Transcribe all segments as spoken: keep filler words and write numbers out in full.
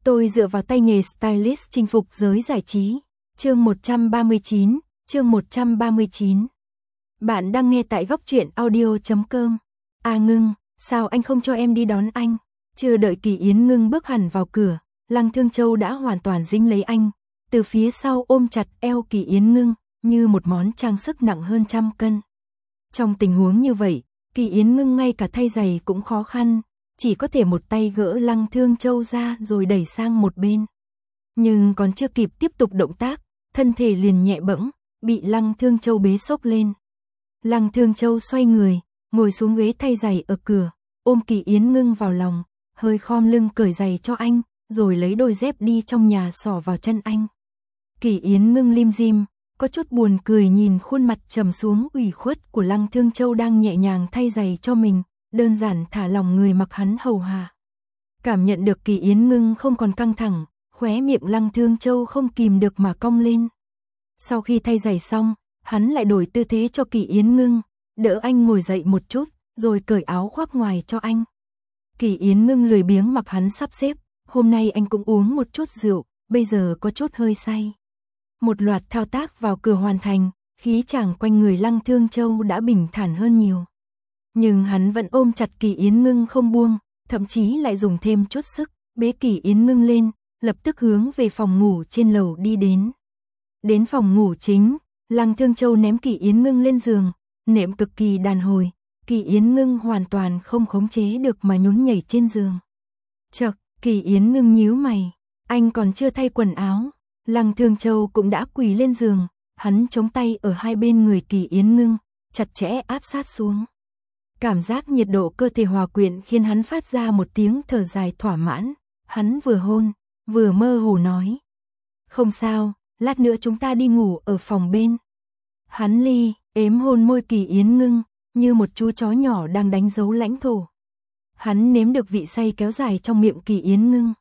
Tôi dựa vào tay nghề stylist chinh phục giới giải trí. Chương một trăm ba mươi chín, chương một trăm ba mươi chín. Bạn đang nghe tại góc truyện audio chấm com. A Ngưng, sao anh không cho em đi đón anh? Chưa đợi Kỳ Yến Ngưng bước hẳn vào cửa, Lăng Thương Châu đã hoàn toàn dính lấy anh, từ phía sau ôm chặt eo Kỳ Yến Ngưng, như một món trang sức nặng hơn trăm cân. Trong tình huống như vậy, Kỳ Yến Ngưng ngay cả thay giày cũng khó khăn, chỉ có thể một tay gỡ Lăng Thương Châu ra rồi đẩy sang một bên. Nhưng còn chưa kịp tiếp tục động tác, thân thể liền nhẹ bẫng, bị Lăng Thương Châu bế xốc lên. Lăng Thương Châu xoay người, ngồi xuống ghế thay giày ở cửa, ôm Kỳ Yến Ngưng vào lòng, hơi khom lưng cởi giày cho anh, rồi lấy đôi dép đi trong nhà xỏ vào chân anh. Kỳ Yến Ngưng lim dim, có chút buồn cười nhìn khuôn mặt trầm xuống ủy khuất của Lăng Thương Châu đang nhẹ nhàng thay giày cho mình, đơn giản thả lòng người mặc hắn hầu hạ. Cảm nhận được Kỳ Yến Ngưng không còn căng thẳng, khóe miệng Lăng Thương Châu không kìm được mà cong lên. Sau khi thay giày xong, hắn lại đổi tư thế cho Kỳ Yến Ngưng, đỡ anh ngồi dậy một chút, rồi cởi áo khoác ngoài cho anh. Kỳ Yến Ngưng lười biếng mặc hắn sắp xếp, hôm nay anh cũng uống một chút rượu, bây giờ có chút hơi say. Một loạt thao tác vào cửa hoàn thành, khí chàng quanh người Lăng Thương Châu đã bình thản hơn nhiều. Nhưng hắn vẫn ôm chặt Kỳ Yến Ngưng không buông, thậm chí lại dùng thêm chút sức, bế Kỳ Yến Ngưng lên, lập tức hướng về phòng ngủ trên lầu đi đến. Đến phòng ngủ chính, Lăng Thương Châu ném Kỳ Yến Ngưng lên giường, nệm cực kỳ đàn hồi, Kỳ Yến Ngưng hoàn toàn không khống chế được mà nhún nhảy trên giường. Chậc, Kỳ Yến Ngưng nhíu mày, anh còn chưa thay quần áo, Lăng Thương Châu cũng đã quỳ lên giường, hắn chống tay ở hai bên người Kỳ Yến Ngưng, chặt chẽ áp sát xuống. Cảm giác nhiệt độ cơ thể hòa quyện khiến hắn phát ra một tiếng thở dài thỏa mãn, hắn vừa hôn, vừa mơ hồ nói. Không sao, lát nữa chúng ta đi ngủ ở phòng bên. Hắn ly, ếm hôn môi Kỳ Yến Ngưng, như một chú chó nhỏ đang đánh dấu lãnh thổ. Hắn nếm được vị say kéo dài trong miệng Kỳ Yến Ngưng.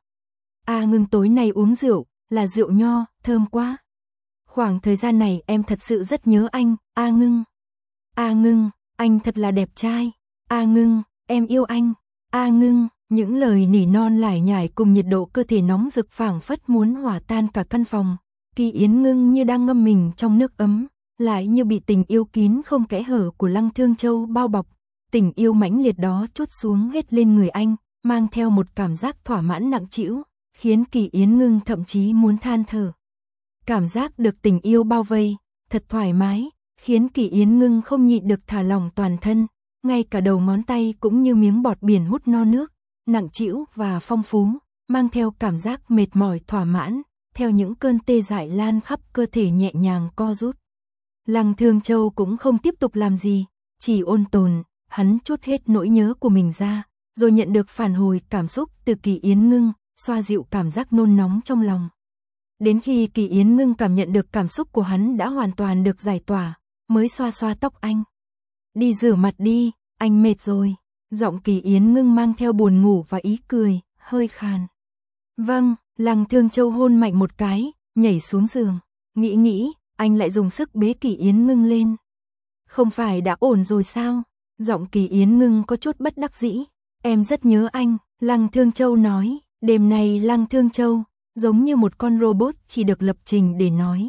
A Ngưng tối nay uống rượu, là rượu nho, thơm quá. Khoảng thời gian này em thật sự rất nhớ anh, A Ngưng. A Ngưng, anh thật là đẹp trai. A Ngưng, em yêu anh. A Ngưng, những lời nỉ non lải nhải cùng nhiệt độ cơ thể nóng rực phảng phất muốn hòa tan cả căn phòng. Kỳ Yến Ngưng như đang ngâm mình trong nước ấm, lại như bị tình yêu kín không kẽ hở của Lăng Thương Châu bao bọc. Tình yêu mãnh liệt đó trút xuống hết lên người anh, mang theo một cảm giác thỏa mãn nặng trĩu, khiến Kỳ Yến Ngưng thậm chí muốn than thở. Cảm giác được tình yêu bao vây, thật thoải mái, khiến Kỳ Yến Ngưng không nhịn được thả lỏng toàn thân, ngay cả đầu ngón tay cũng như miếng bọt biển hút no nước, nặng trĩu và phong phú, mang theo cảm giác mệt mỏi thỏa mãn, theo những cơn tê dại lan khắp cơ thể nhẹ nhàng co rút. Lăng Thương Châu cũng không tiếp tục làm gì, chỉ ôn tồn, hắn trút hết nỗi nhớ của mình ra, rồi nhận được phản hồi cảm xúc từ Kỳ Yến Ngưng, xoa dịu cảm giác nôn nóng trong lòng. Đến khi Kỳ Yến Ngưng cảm nhận được cảm xúc của hắn đã hoàn toàn được giải tỏa, mới xoa xoa tóc anh. Đi rửa mặt đi, anh mệt rồi. Giọng Kỳ Yến Ngưng mang theo buồn ngủ và ý cười, hơi khàn. Vâng, Lăng Thương Châu hôn mạnh một cái, nhảy xuống giường. Nghĩ nghĩ, anh lại dùng sức bế Kỳ Yến Ngưng lên. Không phải đã ổn rồi sao? Giọng Kỳ Yến Ngưng có chút bất đắc dĩ. Em rất nhớ anh, Lăng Thương Châu nói. Đêm nay Lăng Thương Châu, giống như một con robot chỉ được lập trình để nói.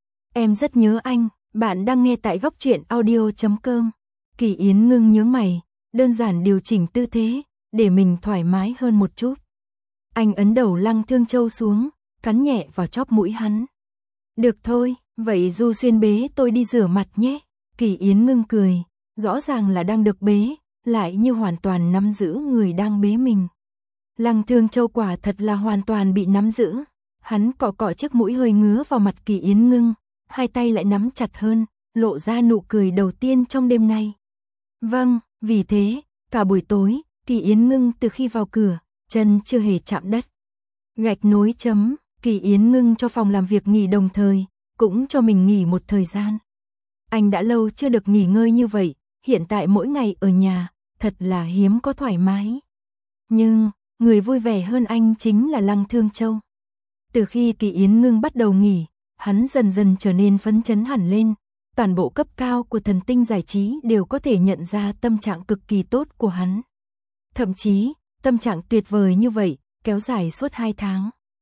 Em rất nhớ anh, bạn đang nghe tại góc truyện audio chấm com. Kỳ Yến Ngưng nhướng mày, đơn giản điều chỉnh tư thế, để mình thoải mái hơn một chút. Anh ấn đầu Lăng Thương Châu xuống, cắn nhẹ vào chóp mũi hắn. Được thôi, vậy Du Xuyên bế tôi đi rửa mặt nhé. Kỳ Yến Ngưng cười, rõ ràng là đang được bế, lại như hoàn toàn nắm giữ người đang bế mình. Lăng Thương Châu quả thật là hoàn toàn bị nắm giữ. Hắn cọ cọ chiếc mũi hơi ngứa vào mặt Kỳ Yến Ngưng, hai tay lại nắm chặt hơn, lộ ra nụ cười đầu tiên trong đêm nay. Vâng, vì thế, cả buổi tối, Kỳ Yến Ngưng từ khi vào cửa, chân chưa hề chạm đất. Gạch nối chấm, Kỳ Yến Ngưng cho phòng làm việc nghỉ đồng thời, cũng cho mình nghỉ một thời gian. Anh đã lâu chưa được nghỉ ngơi như vậy, hiện tại mỗi ngày ở nhà, thật là hiếm có thoải mái. Nhưng, người vui vẻ hơn anh chính là Lăng Thương Châu. Từ khi Kỳ Yến Ngưng bắt đầu nghỉ, hắn dần dần trở nên phấn chấn hẳn lên. Toàn bộ cấp cao của thần tinh giải trí đều có thể nhận ra tâm trạng cực kỳ tốt của hắn. Thậm chí, tâm trạng tuyệt vời như vậy, kéo dài suốt hai tháng.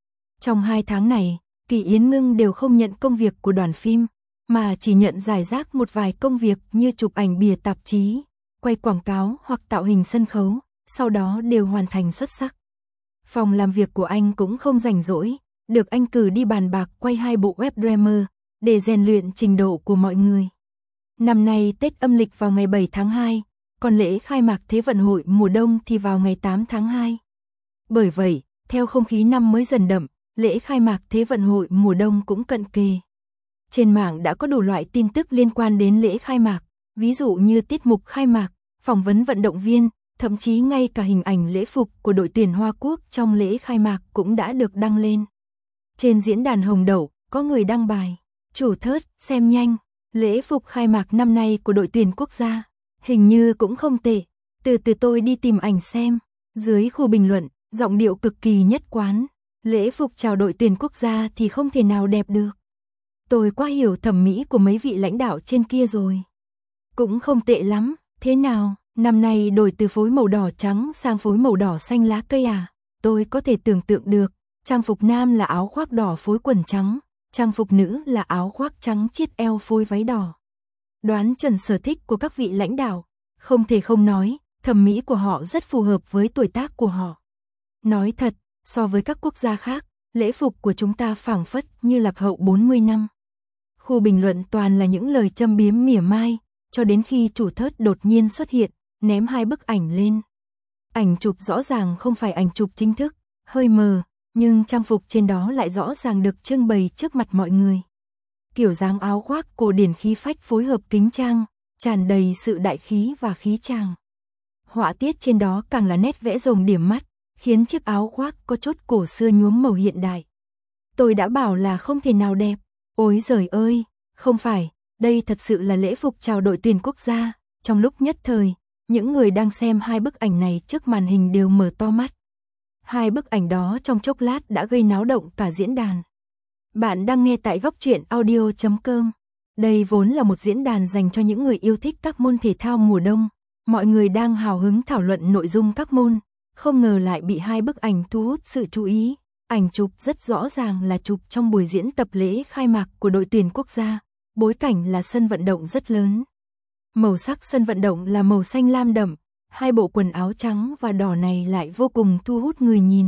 Trong hai tháng này, Kỳ Yến Ngưng đều không nhận công việc của đoàn phim, mà chỉ nhận rải rác một vài công việc như chụp ảnh bìa tạp chí, quay quảng cáo hoặc tạo hình sân khấu, sau đó đều hoàn thành xuất sắc. Phòng làm việc của anh cũng không rảnh rỗi, được anh cử đi bàn bạc quay hai bộ web drama, để rèn luyện trình độ của mọi người. Năm nay Tết âm lịch vào ngày bảy tháng hai, còn lễ khai mạc Thế vận hội mùa đông thì vào ngày tám tháng hai. Bởi vậy, theo không khí năm mới dần đậm, lễ khai mạc Thế vận hội mùa đông cũng cận kề. Trên mạng đã có đủ loại tin tức liên quan đến lễ khai mạc, ví dụ như tiết mục khai mạc, phỏng vấn vận động viên, thậm chí ngay cả hình ảnh lễ phục của đội tuyển Hoa Quốc trong lễ khai mạc cũng đã được đăng lên. Trên diễn đàn Hồng Đậu, có người đăng bài: "Chủ thớt, xem nhanh, lễ phục khai mạc năm nay của đội tuyển quốc gia, hình như cũng không tệ, từ từ tôi đi tìm ảnh xem." Dưới khu bình luận, giọng điệu cực kỳ nhất quán, lễ phục chào đội tuyển quốc gia thì không thể nào đẹp được. Tôi quá hiểu thẩm mỹ của mấy vị lãnh đạo trên kia rồi. Cũng không tệ lắm, thế nào, năm nay đổi từ phối màu đỏ trắng sang phối màu đỏ xanh lá cây à? Tôi có thể tưởng tượng được, trang phục nam là áo khoác đỏ phối quần trắng, trang phục nữ là áo khoác trắng chiết eo phối váy đỏ. Đoán chuẩn sở thích của các vị lãnh đạo, không thể không nói, thẩm mỹ của họ rất phù hợp với tuổi tác của họ. Nói thật, so với các quốc gia khác, lễ phục của chúng ta phảng phất như lạc hậu bốn mươi năm. Khu bình luận toàn là những lời châm biếm mỉa mai, cho đến khi chủ thớt đột nhiên xuất hiện, ném hai bức ảnh lên. Ảnh chụp rõ ràng không phải ảnh chụp chính thức, hơi mờ, nhưng trang phục trên đó lại rõ ràng được trưng bày trước mặt mọi người. Kiểu dáng áo khoác cổ điển khí phách phối hợp kính trang, tràn đầy sự đại khí và khí tràng. Họa tiết trên đó càng là nét vẽ rồng điểm mắt, khiến chiếc áo khoác có chốt cổ xưa nhuốm màu hiện đại. Tôi đã bảo là không thể nào đẹp. Ôi giời ơi, không phải, đây thật sự là lễ phục chào đội tuyển quốc gia. Trong lúc nhất thời, những người đang xem hai bức ảnh này trước màn hình đều mở to mắt. Hai bức ảnh đó trong chốc lát đã gây náo động cả diễn đàn. Bạn đang nghe tại góc truyện audio chấm com. Đây vốn là một diễn đàn dành cho những người yêu thích các môn thể thao mùa đông. Mọi người đang hào hứng thảo luận nội dung các môn, không ngờ lại bị hai bức ảnh thu hút sự chú ý. Ảnh chụp rất rõ ràng là chụp trong buổi diễn tập lễ khai mạc của đội tuyển quốc gia, bối cảnh là sân vận động rất lớn. Màu sắc sân vận động là màu xanh lam đậm, hai bộ quần áo trắng và đỏ này lại vô cùng thu hút người nhìn.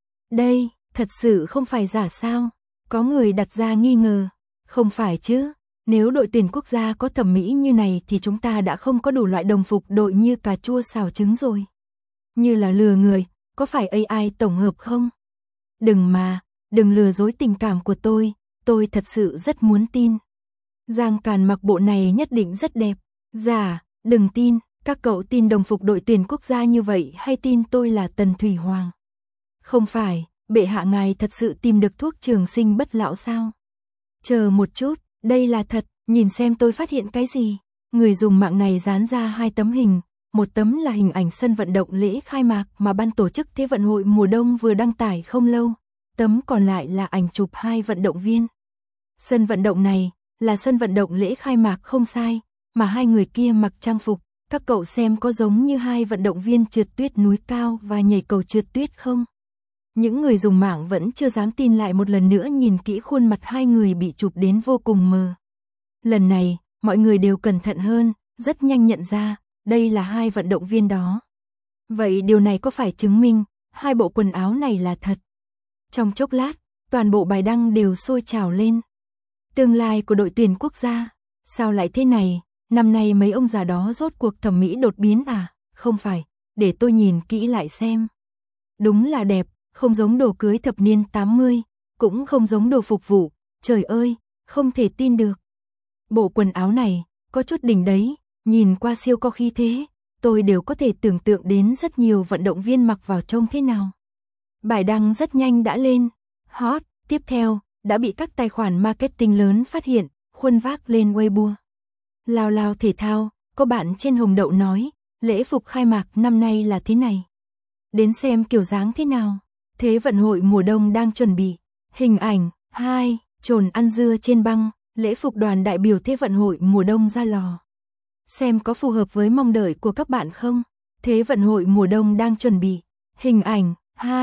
Đây, thật sự không phải giả sao? Có người đặt ra nghi ngờ. Không phải chứ, nếu đội tuyển quốc gia có thẩm mỹ như này thì chúng ta đã không có đủ loại đồng phục đội như cà chua xào trứng rồi. Như là lừa người, có phải a i tổng hợp không? Đừng mà, đừng lừa dối tình cảm của tôi, tôi thật sự rất muốn tin. Giang Càn mặc bộ này nhất định rất đẹp. Dạ, đừng tin, các cậu tin đồng phục đội tuyển quốc gia như vậy hay tin tôi là Tần Thủy Hoàng? Không phải, bệ hạ ngài thật sự tìm được thuốc trường sinh bất lão sao? Chờ một chút, đây là thật, nhìn xem tôi phát hiện cái gì. Người dùng mạng này dán ra hai tấm hình, một tấm là hình ảnh sân vận động lễ khai mạc mà ban tổ chức Thế vận hội mùa đông vừa đăng tải không lâu, tấm còn lại là ảnh chụp hai vận động viên. Sân vận động này là sân vận động lễ khai mạc không sai, mà hai người kia mặc trang phục, các cậu xem có giống như hai vận động viên trượt tuyết núi cao và nhảy cầu trượt tuyết không? Những người dùng mạng vẫn chưa dám tin lại một lần nữa nhìn kỹ khuôn mặt hai người bị chụp đến vô cùng mờ. Lần này, mọi người đều cẩn thận hơn, rất nhanh nhận ra, đây là hai vận động viên đó. Vậy điều này có phải chứng minh, hai bộ quần áo này là thật? Trong chốc lát, toàn bộ bài đăng đều sôi trào lên. Tương lai của đội tuyển quốc gia, sao lại thế này, năm nay mấy ông già đó rốt cuộc thẩm mỹ đột biến à? Không phải, để tôi nhìn kỹ lại xem. Đúng là đẹp, không giống đồ cưới thập niên tám mươi, cũng không giống đồ phục vụ, trời ơi, không thể tin được. Bộ quần áo này, có chút đỉnh đấy, nhìn qua siêu có khí thế, tôi đều có thể tưởng tượng đến rất nhiều vận động viên mặc vào trông thế nào. Bài đăng rất nhanh đã lên, hot, tiếp theo, đã bị các tài khoản marketing lớn phát hiện, khuân vác lên Weibo. Lao lao thể thao, có bạn trên Hồng Đậu nói, lễ phục khai mạc năm nay là thế này. Đến xem kiểu dáng thế nào. Thế vận hội mùa đông đang chuẩn bị. Hình ảnh, hai, trồn ăn dưa trên băng, lễ phục đoàn đại biểu Thế vận hội mùa đông ra lò. Xem có phù hợp với mong đợi của các bạn không? Thế vận hội mùa đông đang chuẩn bị. Hình ảnh, hai,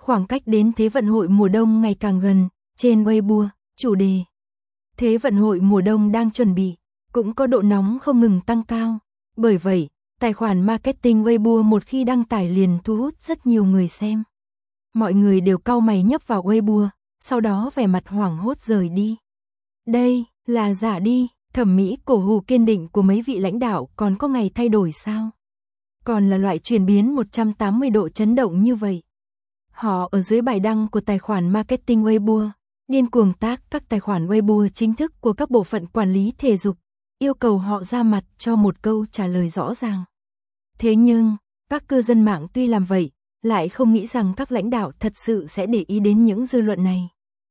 Khoảng cách đến Thế vận hội mùa đông ngày càng gần, trên Weibo, chủ đề Thế vận hội mùa đông đang chuẩn bị, cũng có độ nóng không ngừng tăng cao. Bởi vậy, tài khoản marketing Weibo một khi đăng tải liền thu hút rất nhiều người xem. Mọi người đều cau mày nhấp vào Weibo, sau đó vẻ mặt hoảng hốt rời đi. Đây là giả đi, thẩm mỹ cổ hủ kiên định của mấy vị lãnh đạo còn có ngày thay đổi sao? Còn là loại chuyển biến một trăm tám mươi độ chấn động như vậy. Họ ở dưới bài đăng của tài khoản marketing Weibo, điên cuồng tác các tài khoản Weibo chính thức của các bộ phận quản lý thể dục, yêu cầu họ ra mặt cho một câu trả lời rõ ràng. Thế nhưng, các cư dân mạng tuy làm vậy, lại không nghĩ rằng các lãnh đạo thật sự sẽ để ý đến những dư luận này.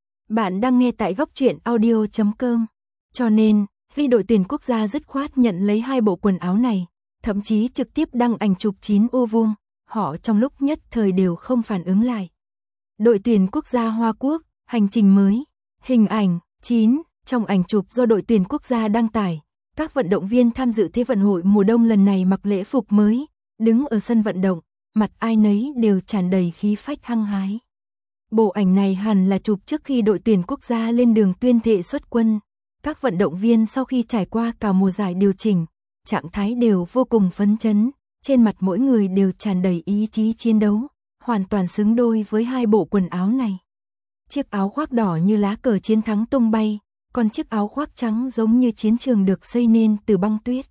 Bạn đang nghe tại góc truyện audio chấm com. Cho nên, khi đội tuyển quốc gia dứt khoát nhận lấy hai bộ quần áo này, thậm chí trực tiếp đăng ảnh chụp chín ô vuông, họ trong lúc nhất thời đều không phản ứng lại. Đội tuyển quốc gia Hoa Quốc, hành trình mới, hình ảnh chín, trong ảnh chụp do đội tuyển quốc gia đăng tải, các vận động viên tham dự Thế vận hội mùa đông lần này mặc lễ phục mới, đứng ở sân vận động, mặt ai nấy đều tràn đầy khí phách hăng hái. Bộ ảnh này hẳn là chụp trước khi đội tuyển quốc gia lên đường tuyên thệ xuất quân. Các vận động viên sau khi trải qua cả mùa giải điều chỉnh, trạng thái đều vô cùng phấn chấn, trên mặt mỗi người đều tràn đầy ý chí chiến đấu, hoàn toàn xứng đôi với hai bộ quần áo này. Chiếc áo khoác đỏ như lá cờ chiến thắng tung bay, còn chiếc áo khoác trắng giống như chiến trường được xây nên từ băng tuyết.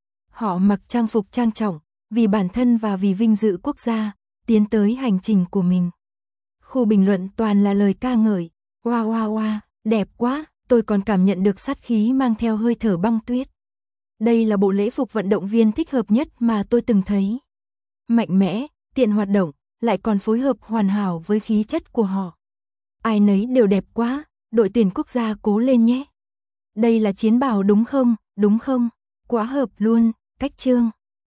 Họ mặc trang phục trang trọng, vì bản thân và vì vinh dự quốc gia, tiến tới hành trình của mình. Khu bình luận toàn là lời ca ngợi, wow wow wow, đẹp quá, tôi còn cảm nhận được sát khí mang theo hơi thở băng tuyết. Đây là bộ lễ phục vận động viên thích hợp nhất mà tôi từng thấy. Mạnh mẽ, tiện hoạt động, lại còn phối hợp hoàn hảo với khí chất của họ. Ai nấy đều đẹp quá, đội tuyển quốc gia cố lên nhé. Đây là chiến bào đúng không, đúng không? Quá hợp luôn, cách chương.